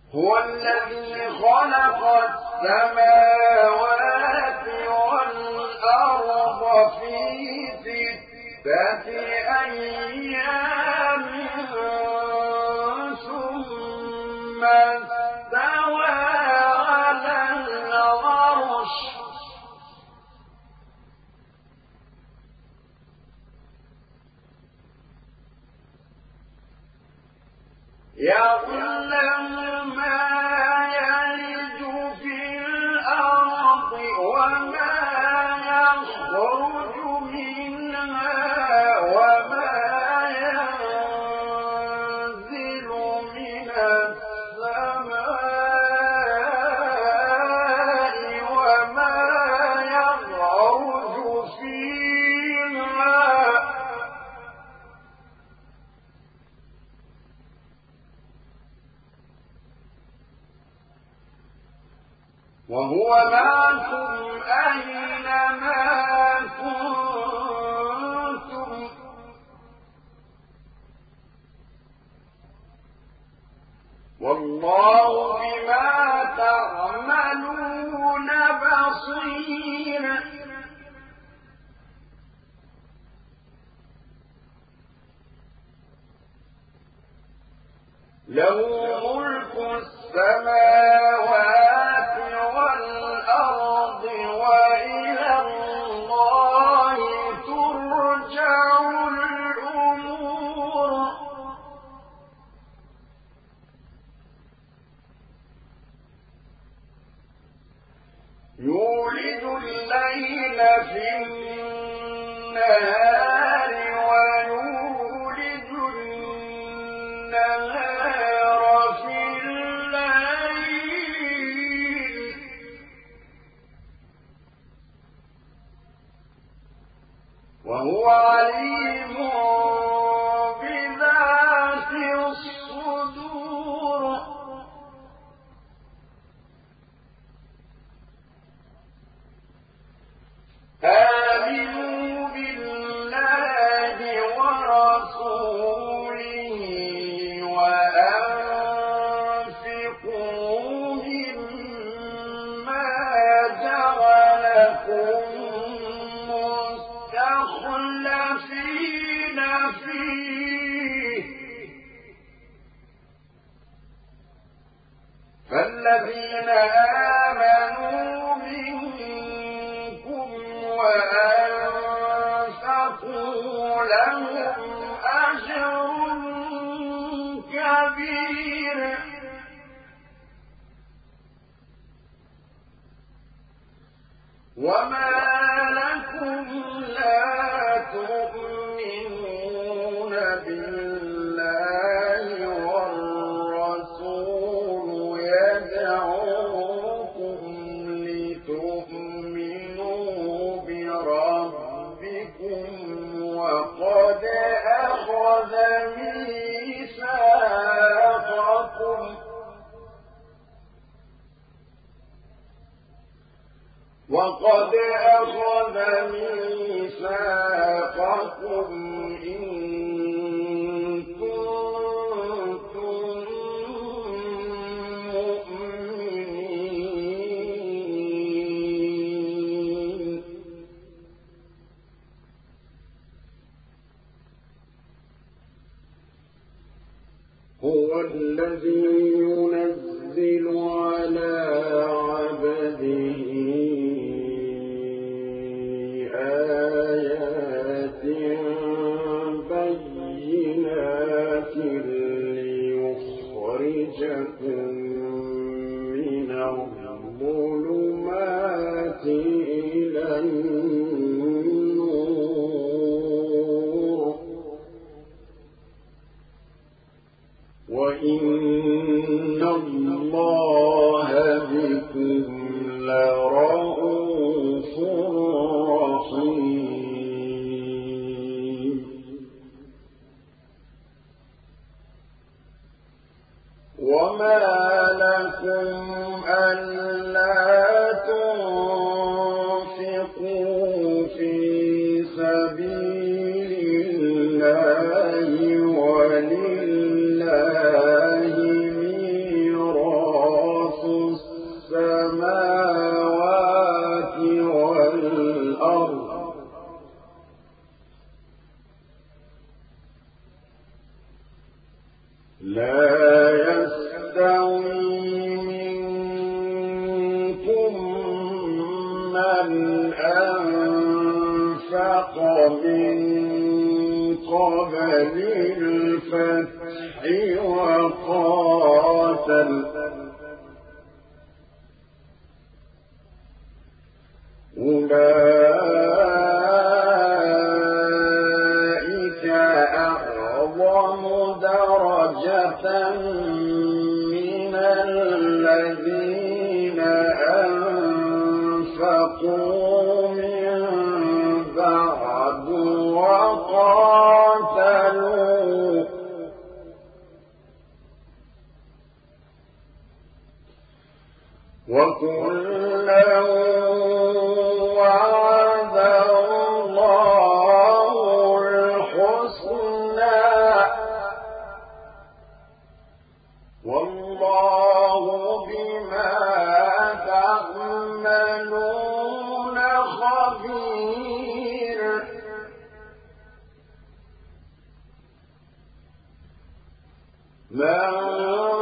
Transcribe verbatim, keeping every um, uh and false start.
هو الذي خلق السماوات والأرض في ستة أيام ثم استوى على العرش يعلم ما يلج في الأرض وما يخرج منها وما ينزل من السماء وما يعرج فيها وهو معكم أينما كنتم والله بما تعملون بصير له ملك السماوات والأرض وإلى الله ترجع الأمور يولد الليل في النهار ويولد النهار في الليل وهو عليم بذات الصدور آمنوا بالله ورسوله وأنفقوا مما جعلكم مستخلفين فيه فالذين آمنوا منكم وأنفقوا لهم أجر كبير وما لكم لا تؤمنون بالله والرسول يدعوكم لتؤمنوا بربكم وقد أخذ ميثاقكم وقد أخذ ميثاقكم إن كنتم مؤمنين هو الذي ينزل على عبده آيات بينات ليخرجكم من الظلمات إلى النور وإن الله بكم لرءوف رحيم وما لكم ألا تنفقوا في سبيل الله ولله ميراث من قبل الفتح وقاتل أولئك أعظم درجة من الذين أنفقوا من بعد وقاتلوا وكلا وعد الله الحسنى والله بما تعملون خبير من